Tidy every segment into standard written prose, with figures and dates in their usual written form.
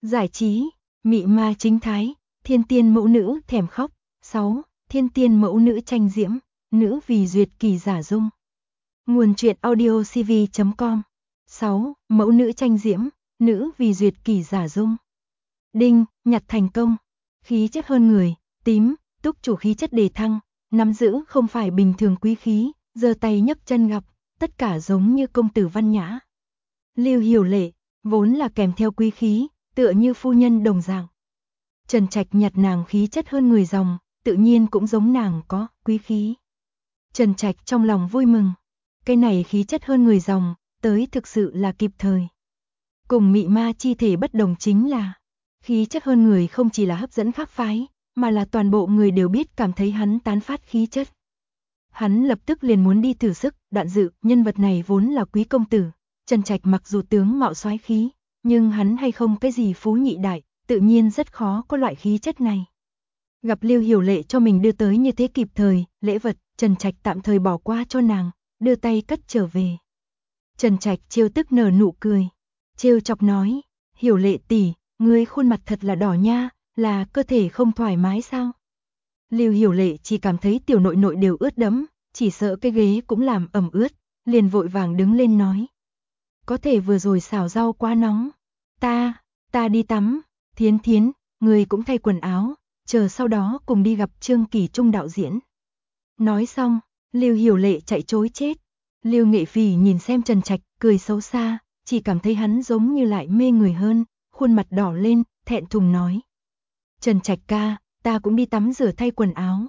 Giải trí, mị ma chính thái, thiên tiên mẫu nữ thèm khóc. 6. Thiên tiên mẫu nữ tranh diễm, nữ vì duyệt kỳ giả dung. Nguồn truyện audio cv.com. 6. Mẫu nữ tranh diễm, nữ vì duyệt kỳ giả dung. Đinh, nhặt thành công. Khí chất hơn người, tím, túc chủ khí chất đề thăng, nắm giữ không phải bình thường quý khí, giơ tay nhấc chân gặp, tất cả giống như công tử văn nhã. Lưu Hiểu Lệ, vốn là kèm theo quý khí, tựa như phu nhân đồng dạng. Trần Trạch nhặt nàng khí chất hơn người dòng, tự nhiên cũng giống nàng có quý khí. Trần Trạch trong lòng vui mừng, cái này khí chất hơn người dòng, tới thực sự là kịp thời. Cùng mị ma chi thể bất đồng chính là, khí chất hơn người không chỉ là hấp dẫn khác phái, mà là toàn bộ người đều biết cảm thấy hắn tán phát khí chất. Hắn lập tức liền muốn đi thử sức, Đoạn Dự, nhân vật này vốn là quý công tử. Trần Trạch mặc dù tướng mạo soái khí, nhưng hắn hay không cái gì phú nhị đại, tự nhiên rất khó có loại khí chất này. Gặp Lưu Hiểu Lệ cho mình đưa tới như thế kịp thời, lễ vật, Trần Trạch tạm thời bỏ qua cho nàng, đưa tay cất trở về. Trần Trạch trêu tức nở nụ cười, trêu chọc nói, Hiểu Lệ tỷ, ngươi khuôn mặt thật là đỏ nha, là cơ thể không thoải mái sao? Lưu Hiểu Lệ chỉ cảm thấy tiểu nội nội đều ướt đẫm, chỉ sợ cái ghế cũng làm ẩm ướt, liền vội vàng đứng lên nói. Có thể vừa rồi xào rau quá nóng, ta đi tắm, Thiến Thiến, người cũng thay quần áo, chờ sau đó cùng đi gặp Trương Kỳ Trung đạo diễn. Nói xong, Lưu Hiểu Lệ chạy trối chết. Lưu Nghệ Phỉ nhìn xem Trần Trạch, cười xấu xa, chỉ cảm thấy hắn giống như lại mê người hơn, khuôn mặt đỏ lên, thẹn thùng nói. Trần Trạch ca, ta cũng đi tắm rửa thay quần áo.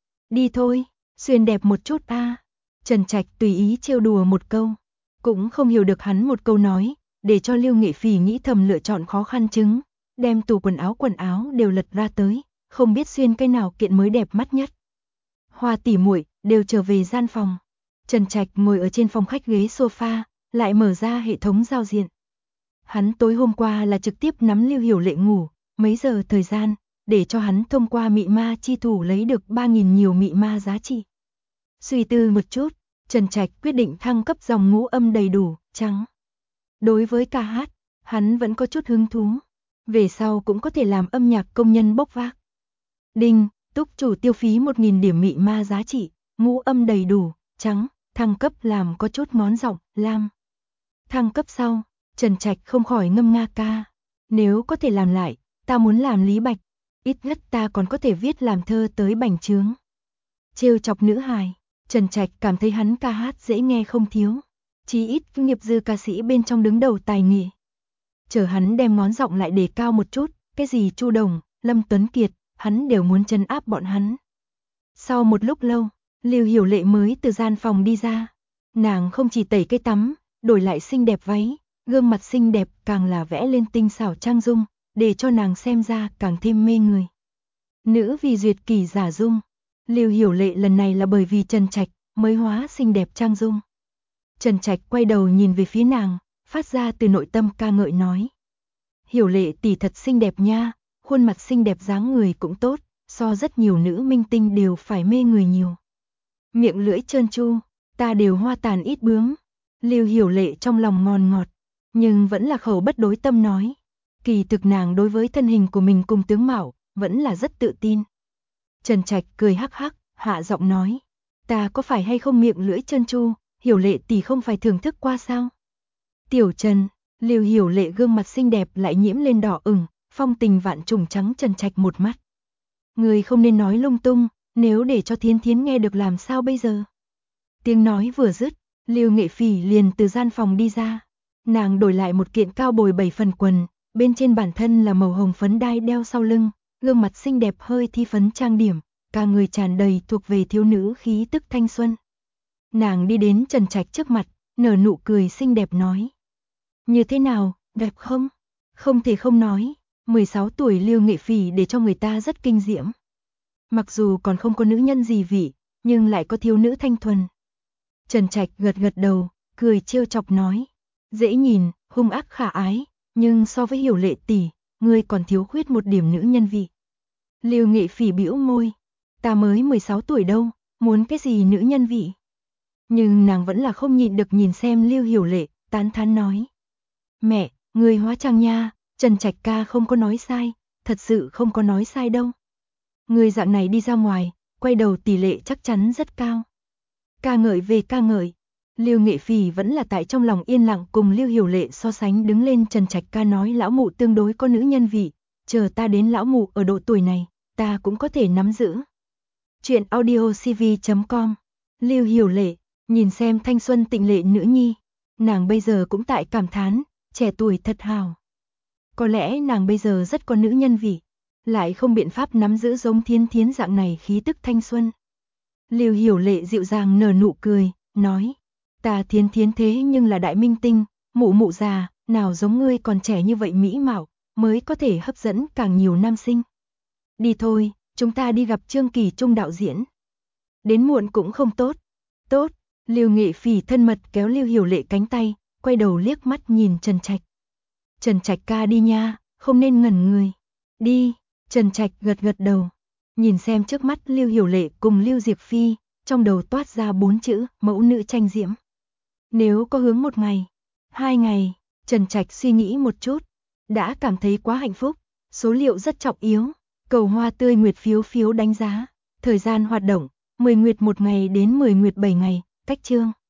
Đi thôi, xuyên đẹp một chút a. Trần Trạch tùy ý trêu đùa một câu, cũng không hiểu được hắn một câu nói, để cho Lưu Nghệ Phỉ nghĩ thầm lựa chọn khó khăn chứng, đem tủ quần áo đều lật ra tới, không biết xuyên cái nào kiện mới đẹp mắt nhất. Hoa tỉ muội đều trở về gian phòng. Trần Trạch ngồi ở trên phòng khách ghế sofa, lại mở ra hệ thống giao diện. Hắn tối hôm qua là trực tiếp nắm Lưu Hiểu Lệ ngủ, mấy giờ thời gian, để cho hắn thông qua mị ma chi thủ lấy được 3.000 nhiều mị ma giá trị. Suy tư một chút, Trần Trạch quyết định thăng cấp dòng ngũ âm đầy đủ, trắng. Đối với ca hát, hắn vẫn có chút hứng thú. Về sau cũng có thể làm âm nhạc công nhân bốc vác. Đinh, túc chủ tiêu phí 1.000 điểm mị ma giá trị, ngũ âm đầy đủ, trắng, thăng cấp làm có chút ngón giọng, lam. Thăng cấp sau, Trần Trạch không khỏi ngâm nga ca. Nếu có thể làm lại, ta muốn làm Lý Bạch, ít nhất ta còn có thể viết làm thơ tới bành trướng. Trêu chọc nữ hài, Trần Trạch cảm thấy hắn ca hát dễ nghe không thiếu, chí ít nghiệp dư ca sĩ bên trong đứng đầu tài nghệ. Chờ hắn đem ngón giọng lại đề cao một chút, cái gì Chu Đồng, Lâm Tuấn Kiệt, hắn đều muốn trấn áp bọn hắn. Sau một lúc lâu, Lưu Hiểu Lệ mới từ gian phòng đi ra. Nàng không chỉ tẩy cái tắm, đổi lại xinh đẹp váy, gương mặt xinh đẹp càng là vẽ lên tinh xảo trang dung, để cho nàng xem ra càng thêm mê người. Nữ vì duyệt kỳ giả dung. Lưu Hiểu Lệ lần này là bởi vì Trần Trạch mới hóa xinh đẹp trang dung. Trần Trạch quay đầu nhìn về phía nàng, phát ra từ nội tâm ca ngợi nói. Hiểu Lệ tỷ thật xinh đẹp nha, khuôn mặt xinh đẹp dáng người cũng tốt, so rất nhiều nữ minh tinh đều phải mê người nhiều. Miệng lưỡi trơn tru, ta đều hoa tàn ít bướm. Lưu Hiểu Lệ trong lòng ngon ngọt, nhưng vẫn là khẩu bất đối tâm nói. Kỳ thực nàng đối với thân hình của mình cùng tướng mạo, vẫn là rất tự tin. Trần Trạch cười hắc hắc, hạ giọng nói. Ta có phải hay không miệng lưỡi trơn tru, Hiểu Lệ tỷ không phải thưởng thức qua sao? Tiểu Trần, Lưu Hiểu Lệ gương mặt xinh đẹp lại nhiễm lên đỏ ửng, phong tình vạn trùng trắng Trần Trạch một mắt. Người không nên nói lung tung, nếu để cho Thiến Thiến nghe được làm sao bây giờ? Tiếng nói vừa dứt, Lưu Nghệ Phỉ liền từ gian phòng đi ra. Nàng đổi lại một kiện cao bồi 7 phần quần, bên trên bản thân là màu hồng phấn đai đeo sau lưng, gương mặt xinh đẹp hơi thi phấn trang điểm, cả người tràn đầy thuộc về thiếu nữ khí tức thanh xuân. Nàng đi đến Trần Trạch trước mặt, nở nụ cười xinh đẹp nói. Như thế nào, đẹp không? Không thể không nói, 16 tuổi Lưu Nghệ Phỉ để cho người ta rất kinh diễm. Mặc dù còn không có nữ nhân gì vị, nhưng lại có thiếu nữ thanh thuần. Trần Trạch gật gật đầu, cười trêu chọc nói. Dễ nhìn, hung ác khả ái, nhưng so với Hiểu Lệ tỷ, ngươi còn thiếu khuyết một điểm nữ nhân vị. Lưu Nghệ Phỉ bĩu môi. Ta mới 16 tuổi đâu, muốn cái gì nữ nhân vị? Nhưng nàng vẫn là không nhịn được nhìn xem Lưu Hiểu Lệ, tán thán nói. Mẹ, người hóa trang nha, Trần Trạch ca không có nói sai, thật sự không có nói sai đâu. Người dạng này đi ra ngoài, quay đầu tỷ lệ chắc chắn rất cao. Ca ngợi về ca ngợi, Lưu Nghệ Phỉ vẫn là tại trong lòng yên lặng cùng Lưu Hiểu Lệ so sánh đứng lên. Trần Trạch ca nói lão mụ tương đối có nữ nhân vị, chờ ta đến lão mụ ở độ tuổi này, ta cũng có thể nắm giữ. Chuyện audiocv.com. Lưu Hiểu Lệ, nhìn xem thanh xuân tịnh lệ nữ nhi, nàng bây giờ cũng tại cảm thán, trẻ tuổi thật hào. Có lẽ nàng bây giờ rất có nữ nhân vị, lại không biện pháp nắm giữ giống Thiến Thiến dạng này khí tức thanh xuân. Lưu Hiểu Lệ dịu dàng nở nụ cười, nói, ta Thiến Thiến thế nhưng là đại minh tinh, mụ mụ già, nào giống ngươi còn trẻ như vậy mỹ mạo, mới có thể hấp dẫn càng nhiều nam sinh. Đi thôi, chúng ta đi gặp Trương Kỳ Trung đạo diễn. Đến muộn cũng không tốt. Tốt, Lưu Nghệ Phỉ thân mật kéo Lưu Hiểu Lệ cánh tay, quay đầu liếc mắt nhìn Trần Trạch. Trần Trạch ca đi nha, không nên ngẩn người. Đi, Trần Trạch gật gật đầu. Nhìn xem trước mắt Lưu Hiểu Lệ cùng Lưu Diệp Phi, trong đầu toát ra 4 chữ, mẫu nữ tranh diễm. Nếu có hướng 1 ngày, 2 ngày, Trần Trạch suy nghĩ một chút, đã cảm thấy quá hạnh phúc, số liệu rất trọng yếu. Cầu hoa tươi nguyệt phiếu đánh giá, thời gian hoạt động, 10 nguyệt 1 ngày đến 10 nguyệt 7 ngày, cách chương.